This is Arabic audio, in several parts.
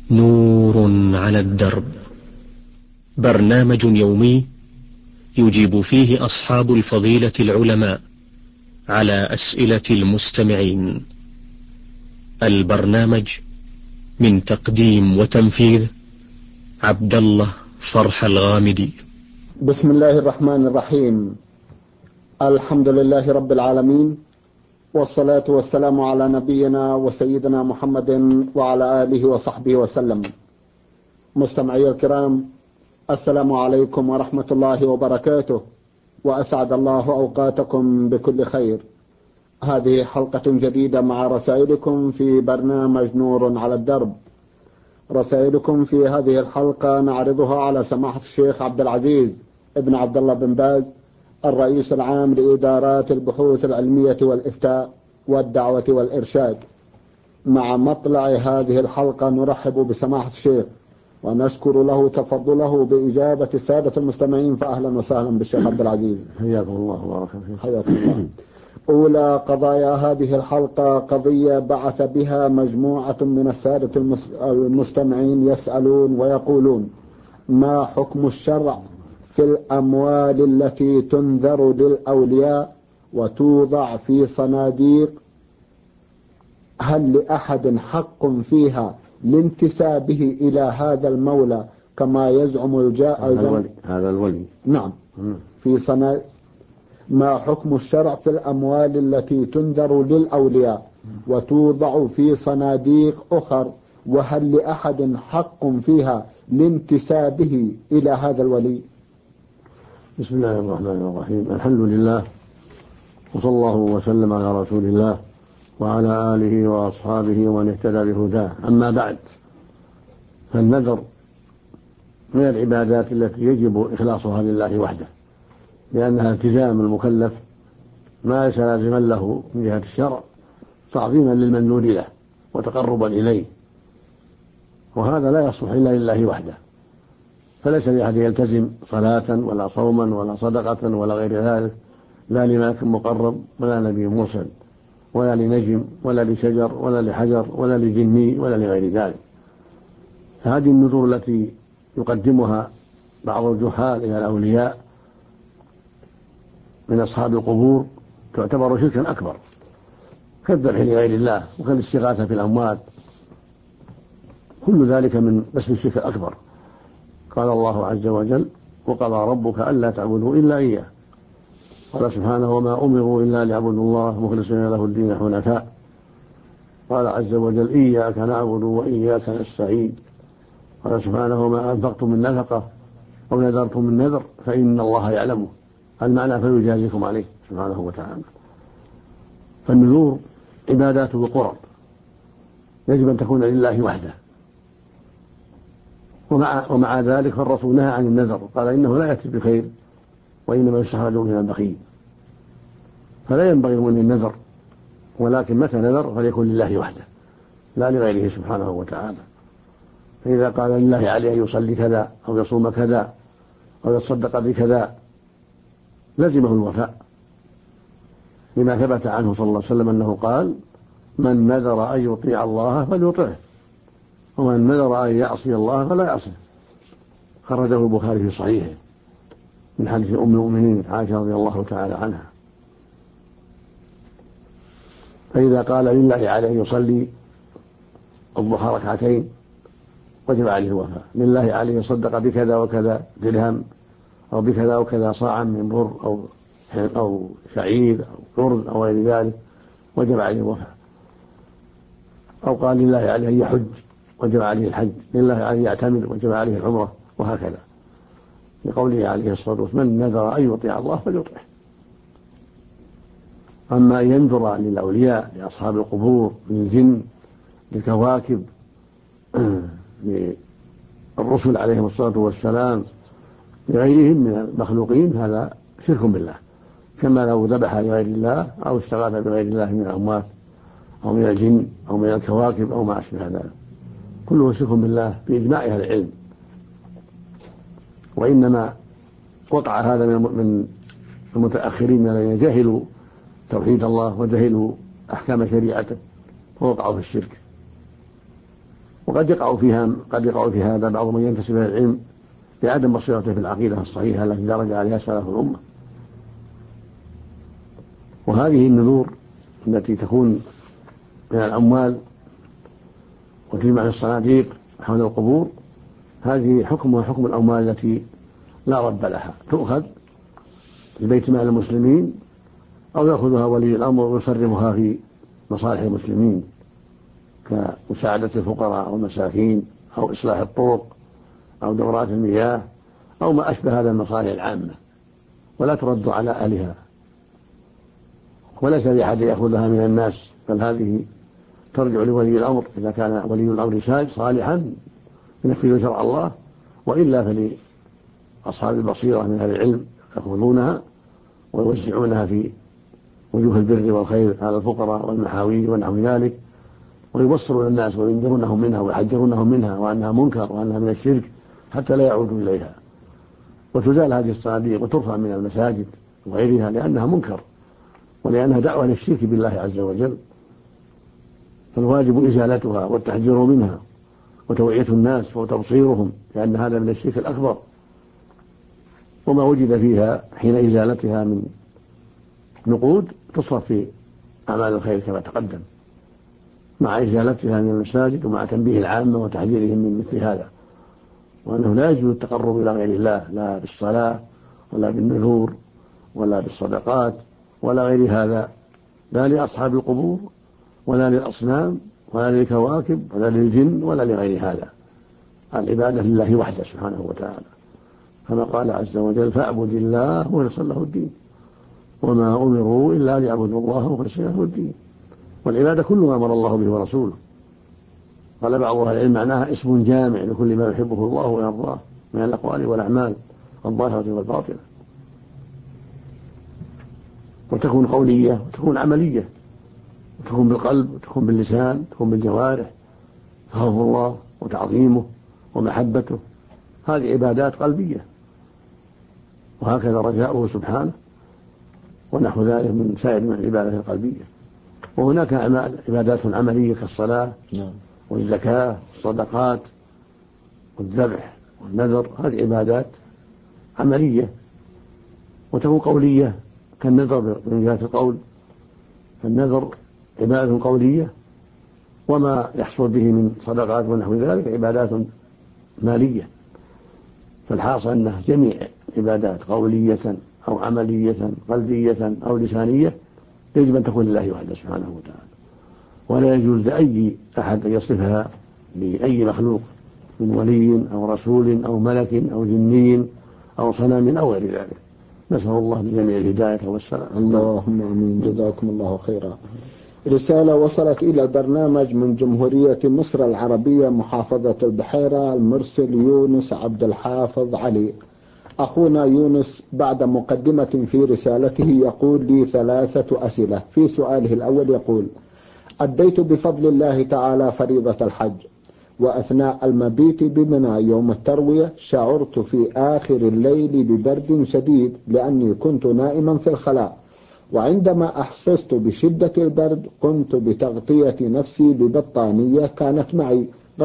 نور على الدرب، برنامج يومي يجيب فيه أصحاب الفضيلة العلماء على أسئلة المستمعين. البرنامج من تقديم وتنفيذ عبد الله فرح الغامدي. بسم الله الرحمن الرحيم. الحمد لله رب العالمين، والصلاة والسلام على نبينا وسيدنا محمد وعلى آله وصحبه وسلم. مستمعي الكرام، السلام عليكم ورحمة الله وبركاته، وأسعد الله أوقاتكم بكل خير. هذه حلقة جديدة مع رسائلكم في برنامج نور على الدرب. رسائلكم في هذه الحلقة نعرضها على سماحة الشيخ عبد العزيز ابن عبد الله بن باز، الرئيس العام لإدارات البحوث العلمية والإفتاء والدعوة والإرشاد. مع مطلع هذه الحلقة نرحب بسماحة الشيخ ونشكر له تفضله بإجابة السادة المستمعين، فأهلا وسهلا بالشيخ عبد العزيز. حياكم الله وبارك فيكم. حياكم الله. أولى قضايا هذه الحلقة قضية بعث بها مجموعة من السادة المستمعين يسألون ويقولون: ما حكم الشرع في الأموال التي تنذر للأولياء وتوضع في صناديق؟ هل لأحد حق فيها لانتسابه إلى هذا المولى كما يزعم هذا الولي؟ نعم. في صناديق. ما حكم الشرع في الأموال التي تنذر للأولياء وتوضع في صناديق أخر، وهل لأحد حق فيها لانتسابه إلى هذا الولي؟ بسم الله الرحمن الرحيم. الحمد لله، وصلى الله وسلم على رسول الله وعلى آله وأصحابه ومن اهتدى بهداه. أما بعد، فالنذر من العبادات التي يجب إخلاصها لله وحده، لأنها التزام المكلف ما ليس لازما له من جهة الشرع، تعظيما للمنذور له وتقربا إليه، وهذا لا يصلح إلا لله وحده. فليس لأحد يلتزم صلاة ولا صوما ولا صدقة ولا غير ذلك، لا لملك مقرب ولا نبي مرسل ولا لنجم ولا لشجر ولا لحجر ولا لجني ولا لغير ذلك. فهذه النذور التي يقدمها بعض الجهال إلى الأولياء من أصحاب القبور تعتبر شركا أكبر، كالذبح لغير الله وكالاستغاثة في الأموات، كل ذلك من اسم الشرك الأكبر. قال الله عز وجل: وقضى ربك ألا تعبدوا إلا إياه. قال سبحانه: وما أمروا إلا ليعبدوا الله مخلصين له الدين حنفاء. قال عز وجل: إياك نعبد وإياك نستعين. قال سبحانه: وما أنفقتم من نفقة أو نذرتم من نذر فإن الله يعلمه. المعنى فيجازيكم عليه سبحانه وتعالى. فالنذور عبادات وقرب يجب أن تكون لله وحده، ومع ذلك فالرسول نهى عن النذر، قال: إنه لا يأتي بخير وإنما يستخرج من البخيل. فلا ينبغي من النذر، ولكن متى نذر فليكن لله وحده لا لغيره سبحانه وتعالى. فإذا قال لله عليه أن يصلي كذا أو يصوم كذا أو يتصدق بكذا لزمه الوفاء، لما ثبت عنه صلى الله عليه وسلم أنه قال: من نذر أن يطيع الله فليطعه، ومن نذر أن يعصي الله فلا يعصيه. خرجه البخاري في صحيحه من حديث أم المؤمنين عائشة رضي الله تعالى عنها. فإذا قال لله عليه أن يصلي الضحى ركعتين وجب عليه الوفاء، لله عليه يصدق بكذا وكذا درهم أو بكذا وكذا صاعا من بر أو شعير أو أرز أو غير ذلك وجب عليه الوفاء. أو قال لله عليه أن يحج وجب عليه الحج، لله عليه يعتمر وجب عليه العمرة، وهكذا، لقوله عليه الصلاة والسلام: من نذر أن يطيع الله فليطعه. أما أن ينذر للأولياء لأصحاب القبور للجن للكواكب للرسل عليهم الصلاة والسلام لغيرهم من المخلوقين، هذا شرك بالله، كما لو ذبح لغير الله أو استغاث بغير الله من الأموات أو من الجن أو من الكواكب أو ما أشبه ذلك، كله شرك بالله بإجماع أهل العلم. وإنما وقع هذا من المتأخرين الذين جهلوا توحيد الله وجهلوا أحكام شريعته فوقعوا في الشرك. وقد يقع في هذا بعض من ينتسب إلى العلم بعدم بصيرته في العقيدة الصحيحة التي درج عليها سلف الأمة. وهذه النذور التي تكون من الأموال وتجمع في الصناديق حول القبور، هذه حكمها حكم الأموال التي لا رد لها، تؤخذ لبيت مال المسلمين أو يأخذها ولي الأمر ويصرفها في مصالح المسلمين كمساعدة الفقراء والمساكين أو إصلاح الطرق أو دورات المياه أو ما أشبه هذا المصالح العامة، ولا ترد على أهلها، وليس لأحد يأخذها من الناس، بل هذه ترجع لولي الأمر إذا كان ولي الأمر صالحا ينفذ شرع الله، وإلا فلأصحاب البصيرة من أهل العلم يأخذونها ويوزعونها في وجوه البر والخير على الفقراء والمحاويج ونحو ذلك، ويبصرون الناس وينذرونهم منها ويحذرونهم منها وأنها منكر وأنها من الشرك حتى لا يعودوا إليها، وتزال هذه الصناديق وترفع من المساجد وغيرها لأنها منكر ولأنها دعوة للشرك بالله عز وجل، فالواجب إزالتها والتحذير منها وتوعية الناس وتبصيرهم، لأن هذا من الشرك الأكبر، وما وجد فيها حين إزالتها من نقود تصرف في أعمال الخير كما تقدم، مع إزالتها من المساجد ومع تنبيه العامة وتحذيرهم من مثل هذا، وأنه لا يجوز التقرب إلى غير الله لا بالصلاة ولا بالنذور ولا بالصدقات ولا غير هذا، لا لأصحاب القبور ولا للأصنام ولا للكواكب ولا للجن ولا لغير هذا، العبادة لله وحده سبحانه وتعالى، كما قال عز وجل: فاعبد الله مخلصا له الدين وما أمروا إلا ليعبدوا الله مخلصين له الدين. والعبادة كل ما أمر الله به ورسوله. قال بعض أهل العلم معناها اسم جامع لكل ما يحبه الله ويرضاه من الأقوال والأعمال الظاهرة والباطنة، وتكون قولية وتكون عملية، وتكون بالقلب وتكون باللسان وتكون بالجوارح، خوف الله وتعظيمه ومحبته، هذه عبادات قلبية، وهكذا رجاؤه سبحانه ونحو ذلك من سائر من العبادات القلبية. وهناك عبادات عملية كالصلاة والزكاة والصدقات والذبح والنذر، هذه عبادات عملية، وتكون قولية كالنذر من جهة القول، فالنذر عبادة قولية، وما يحصل به من صدقات ونحو ذلك عبادات مالية. فالحاصل أنه جميع عبادات قولية أو عملية قلبية أو لسانية يجب أن تكون لله وحده سبحانه وتعالى، ولا يجوز لأي أحد أن يصرفها لأي مخلوق من ولي أو رسول أو ملك أو جني أو صنم أو غير ذلك. نسأل الله لجميع الهداية والسلام. اللهم آمين. جزاكم الله خيرا. رسالة وصلت إلى البرنامج من جمهورية مصر العربية محافظة البحيرة، المرسل يونس عبد الحافظ علي. أخونا يونس بعد مقدمة في رسالته يقول لي 3 أسئلة. في سؤاله الأول يقول: أديت بفضل الله تعالى فريضة الحج، وأثناء المبيت بمنى يوم التروية شعرت في آخر الليل ببرد شديد لأني كنت نائما في الخلاء، وعندما أحسست بشدة البرد قمت بتغطية نفسي ببطانية كانت معي،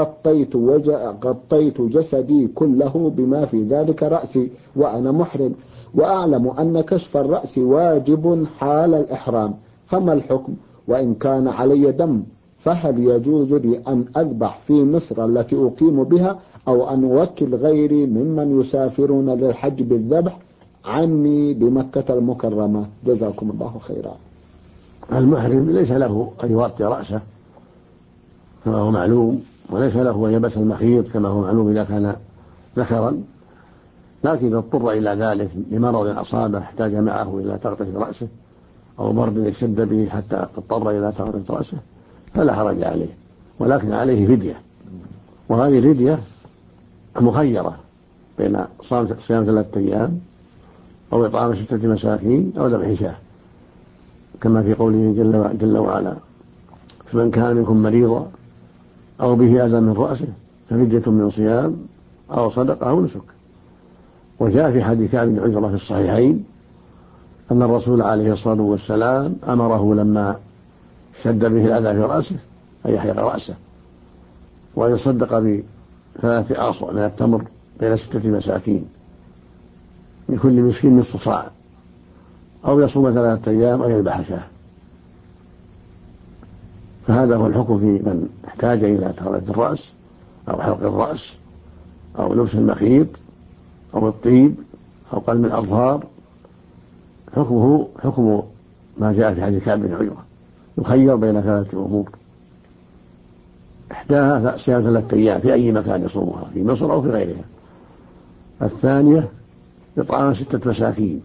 غطيت جسدي كله بما في ذلك رأسي وأنا محرم، وأعلم أن كشف الرأس واجب حال الإحرام، فما الحكم؟ وإن كان علي دم فهل يجوز لي أن أذبح في مصر التي أقيم بها أو أن أوكل غيري ممن يسافرون للحج بالذبح عني بمكة المكرمة؟ جزاكم الله خيرا. المحرم ليس له أن يغطي رأسه كما هو معلوم، وليس له أن يلبس المخيط كما هو معلوم إذا كان ذكرا، لكن إذا اضطر إلى ذلك لمرض أصابه احتاج معه إلى تغطية رأسه أو برد اشتد به حتى اضطر إلى تغطية رأسه فلا حرج عليه، ولكن عليه فدية، وهذه الفدية مخيرة بين صيام 3 أيام أو إطعام 6 مساكين أو ذبح شاة، كما في قوله جل وعلا: فمن كان منكم مريضا أو به أذى من رأسه ففدية من صيام أو صدقة أو نسك. وجاء في حديث كعب بن عجرة في الصحيحين أن الرسول عليه الصلاة والسلام أمره لما شد به الأذى في رأسه أن يحلق رأسه، وأن يصدق ب3 آصع من التمر بين 6 مساكين لكل مسكين نصف صاع، أو يصوم 3 أيام أو يذبح شاة. فهذا هو الحكم في من احتاج إلى تغطية الرأس أو حلق الرأس أو لبس المخيط أو الطيب أو قلم الأظفار. حكمه حكم ما جاء في حديث كعب بن عجرة، يخير بين 3 أمور: إحداها صيام 3 أيام في أي مكان يصومها، في مصر أو في غيرها. الثانية إطعام 6 مساكين،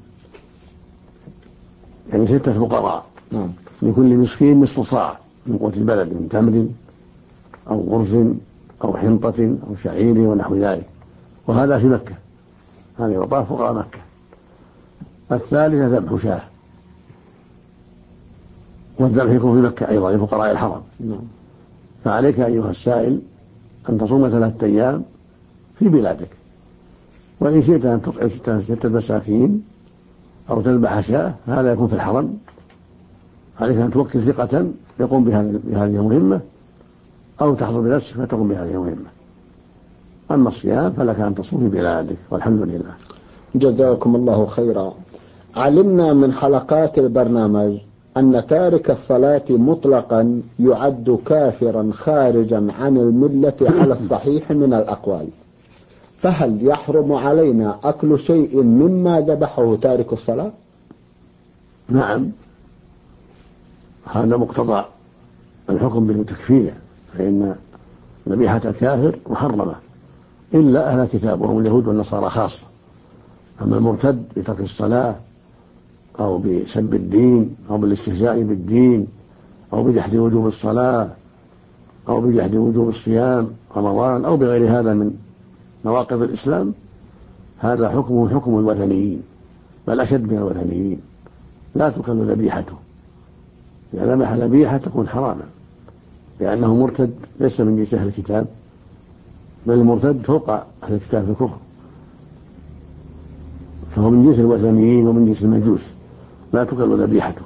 يعني 6 فقراء، لكل مسكين نصف صاع من قوت البلد، من تمر أو غرز أو حنطة أو شعير ونحو ذلك، وهذا في مكة، هذه وطاف فقراء مكة. الثالثة ذبح شاة، والذبح يكون في مكة أيضا لفقراء الحرم. فعليك أيها السائل أن تصوم 3 أيام في بلادك، وإن شئت أن تطعم 6 مساكين أو تذبح شاة، هذا يكون في الحرم. عليك أن توكل ثقة يقوم بهذه المهمة، أو تحضر بنفسك فتقوم بهذه المهمة. أما الصيام فلك أن تصوم في بلادك، والحمد لله. جزاكم الله خيرا. علمنا من حلقات البرنامج أن تارك الصلاة مطلقا يعد كافرا خارجا عن الملة على الصحيح من الأقوال، فهل يحرم علينا أكل شيء مما ذبحه تارك الصلاة؟ نعم، هذا مقتضى الحكم بالتكفير، فإن ذبيحة الكافر محرمة إلا أهل الكتاب وهم اليهود والنصارى خاصة. أما المرتد بترك الصلاة أو بسب الدين أو بالاستهزاء بالدين أو بجحد وجوب الصلاة أو بجحد وجوب الصيام رمضان أو بغير هذا من نواقض الإسلام، هذا حكمه حكم الوثنيين، بل أشد من الوثنيين. لا تكل ذبيحته، إذا ذبح ذبيحة تكون حراما، لأنه مرتد ليس من جنس أهل الكتاب، بل المرتد فوق أهل الكتاب في الكفر، فهو من جنس الوثنيين ومن جنس المجوس، لا تكل ذبيحته.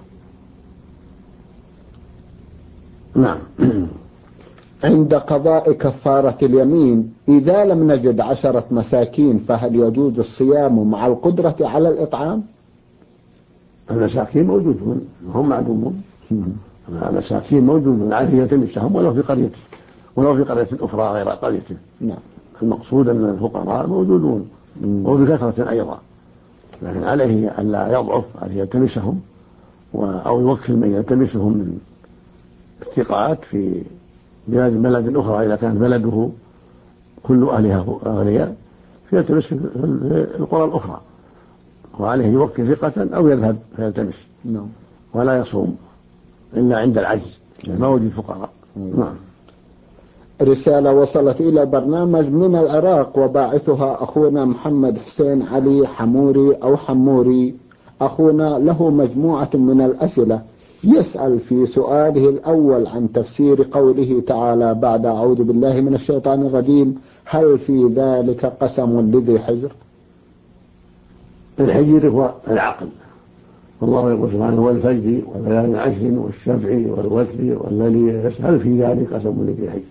نعم. عند قضاء كفارة اليمين إذا لم نجد 10 مساكين فهل يجوز الصيام مع القدرة على الإطعام؟ المساكين موجودون، هم معدومون. المساكين موجودون عليه يلتمسهم ولو في قرية أخرى غير قريته. نعم. المقصود أن الفقراء موجودون وبكثرة أيضا، لكن عليه أن لا يضعف، عليه يلتمسهم أو يوكل من يلتمسهم من الثقات في بلد أخرى إذا كانت بلده كل أهلها أغنياء، فيلتمس في القرى الأخرى، وعليه يوكل ثقة أو يذهب فيلتمس. نعم. ولا يصوم إلا عند العجز، ما وجد فقراء. نعم. رسالة وصلت إلى البرنامج من العراق، وباعثها أخونا محمد حسين علي حموري أو حموري. أخونا له مجموعة من الأسئلة، يسأل في سؤاله الأول عن تفسير قوله تعالى بعد أعوذ بالله من الشيطان الرجيم: هل في ذلك قسم لذي حجر؟ الحجر هو العقل، والله يقول سبحانه: والفجر وليال 10 والشفع والوتر والليل هل في ذلك قسم لذي حجر.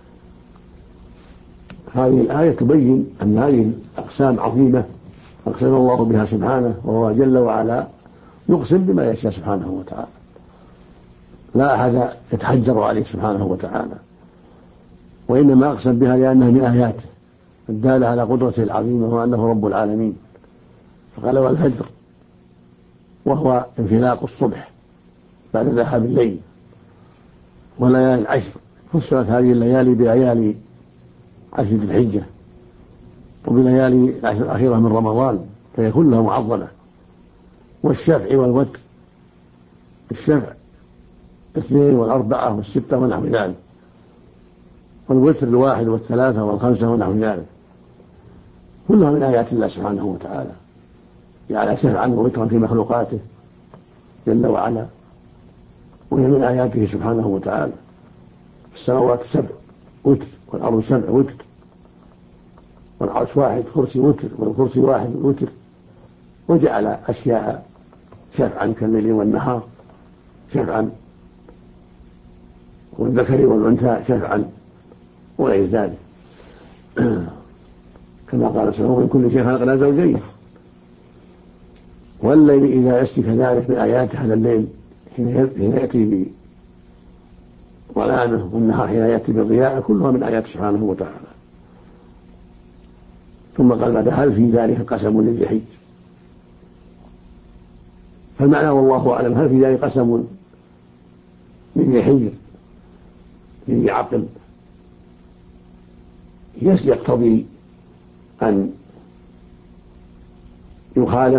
هذه الآية تبين أن هذه الأقسام عظيمة أقسم الله بها سبحانه، وهو جل وعلا يقسم بما يشاء سبحانه وتعالى، لا أحد يتحجر عليه سبحانه وتعالى، وإنما أقسم بها لأنها من آياته الدالة على قدرته العظيمة وأنه رب العالمين. فقال: والفجر، وهو انفلاق الصبح بعد ذهاب الليل، وليالي 10، فسرت هذه الليالي بليالي 10 ذي الحجة وبليالي 10 الأخيرة من رمضان، فهي كلها معظمة. والشفع والوتر، الشفع 2 و4 و6 ونحو ذلك، والوتر 1 و3 و5 ونحو ذلك، كلها من آيات الله سبحانه وتعالى، جعل شفعا ووترا في مخلوقاته جل وعلا، وهي من آياته سبحانه وتعالى. السماوات 7 وتر، والأرض 7 وتر، والعرش 1 كرسي وتر، والكرسي 1 وتر، وجعل أشياء شفعا كالليل والنهار شفعا، والذكر والأنثى شفعا، وغير ذلك. كما قال سبحانه ومن كل شيء خلقنا زوجين. والليل إذا يسري كذلك من آيات هذا الليل حين يأتي بظلامه، والنهار حين يأتي بضياءه، كلها من آيات سبحانه وتعالى. ثم قال بعد هل في ذلك قسم لذي حجر؟ فالمعنى والله أعلم هل في ذلك قسم لذي حجر لذي عقل يقتضي أن يخالف،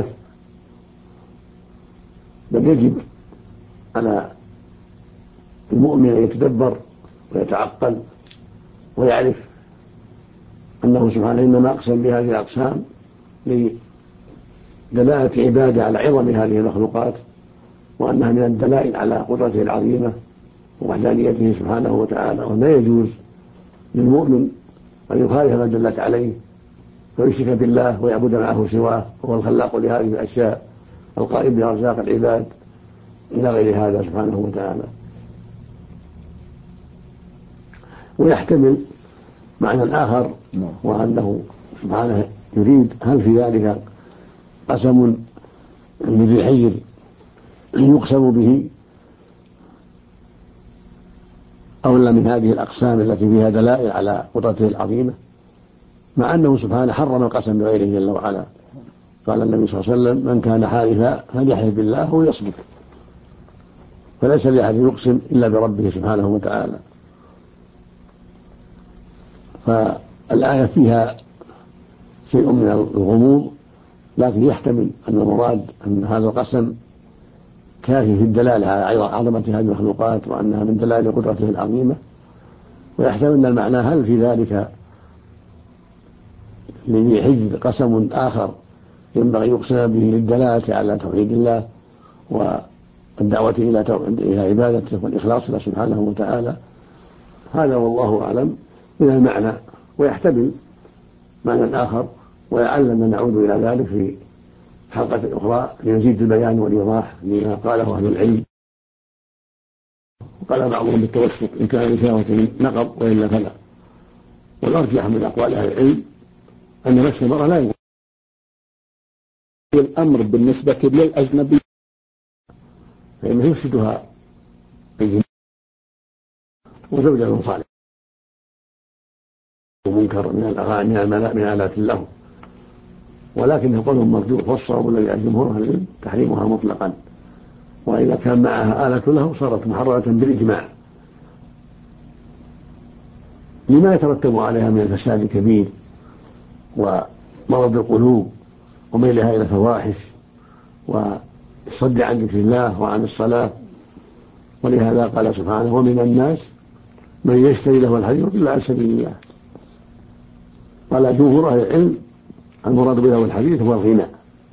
بل يجب على المؤمن أن يتدبر ويتعقل ويعرف أنه سبحانه إنما أقسم بهذه الأقسام لدلالة عبادة على عظم هذه المخلوقات، وأنها من الدلائل على قدرته العظيمة ووحدانيته سبحانه وتعالى، وما يجوز للمؤمن أن يخالف ما دلت عليه ويشرك بالله ويعبد معه سواه، وهو الخلاق لهذه الأشياء القائم بأرزاق العباد إلى غير هذا سبحانه وتعالى. ويحتمل معنى آخر، وأنه سبحانه يريد هل في ذلك قسم لذي حجر يقسم به أو لا من هذه الأقسام التي فيها دلائل على قدرته العظيمة، مع أنه سبحانه حرم القسم بغيره جل وعلا. قال النبي صلى الله عليه وسلم من كان حالفا فليحلف بالله ويصدق، فليس لأحد يقسم إلا بربه سبحانه وتعالى. فالآية فيها شيء من الغموض، لكن يحتمل أن المراد أن هذا القسم كافي في الدلالة على عظمة هذه المخلوقات وأنها من دلائل قدرته العظيمة، ويحتمل أن المعنى هل في ذلك لذي حجر قسم آخر ينبغي يقسم به للدلالة على توحيد الله والدعوة إلى عبادته والإخلاص له سبحانه وتعالى. هذا والله أعلم من المعنى، ويحتمل معنى آخر، ولعلنا نعود إلى ذلك في حلقة أخرى ليزيد البيان والإيضاح لما قاله أهل العلم. وقال بعضهم بالتوسط إن كان لشهوة نقض وإلا فلا. والأرجح من أقوال أهل العلم أن مس المرأة لا ينقض. الأمر بالنسبة للأجنبي فإنه يفسدها الجنة وزوجة صالح ومنكر من الأغاني من آلات له، ولكنه قول مرجوح، والصواب الذي عليه جمهور أهل العلم تحريمها مطلقا، وإذا كان معها آلة له صارت محرمة بالإجماع لما يترتب عليها من الفساد الكبير ومرض القلوب وميلها إلى الفواحش والصد عن ذكر الله وعن الصلاة. ولهذا قال سبحانه ومن الناس من يشتري له الحديث إلا عن سبيل الله. قال جمهور أهل العلم المراد به الحديث هو الغناء،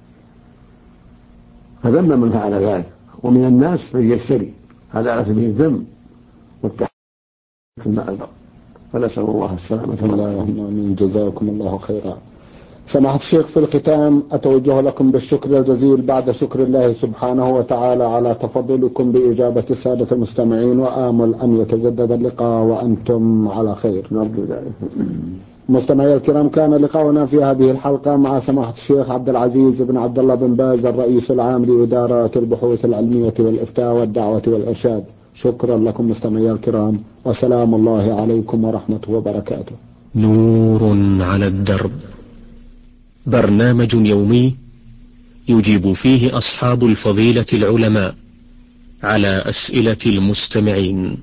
فذم من فعل ذلك. ومن الناس من يشتري، هذا على سبيل الذم والتحريم مع البر، فنسأل الله السلامة. اللهم جزاكم الله خيرا. سماحة الشيخ، في الختام أتوجه لكم بالشكر الجزيل بعد شكر الله سبحانه وتعالى على تفضلكم بإجابة السادة المستمعين، وآمل أن يتجدد اللقاء وأنتم على خير. نرجو ذلك. مستمعي الكرام، كان لقاؤنا في هذه الحلقة مع سماحة الشيخ عبد العزيز بن عبد الله بن باز، الرئيس العام لإدارة البحوث العلمية والإفتاء والدعوة والإرشاد. شكرا لكم مستمعي الكرام، وسلام الله عليكم ورحمته وبركاته. نور على الدرب، برنامج يومي يجيب فيه أصحاب الفضيلة العلماء على أسئلة المستمعين.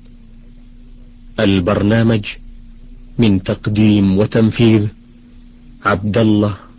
البرنامج من تقديم وتنفيذ عبد الله